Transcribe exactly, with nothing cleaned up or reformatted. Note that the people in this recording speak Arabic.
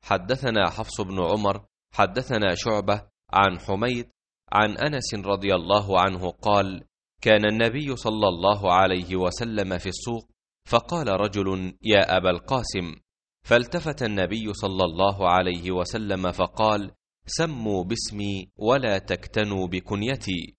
حدثنا حفص بن عمر حدثنا شعبة عن حميد عن أنس رضي الله عنه قال: كان النبي صلى الله عليه وسلم في السوق، فقال رجل: يا أبا القاسم، فالتفت النبي صلى الله عليه وسلم فقال: سموا باسمي ولا تكتنوا بكنيتي.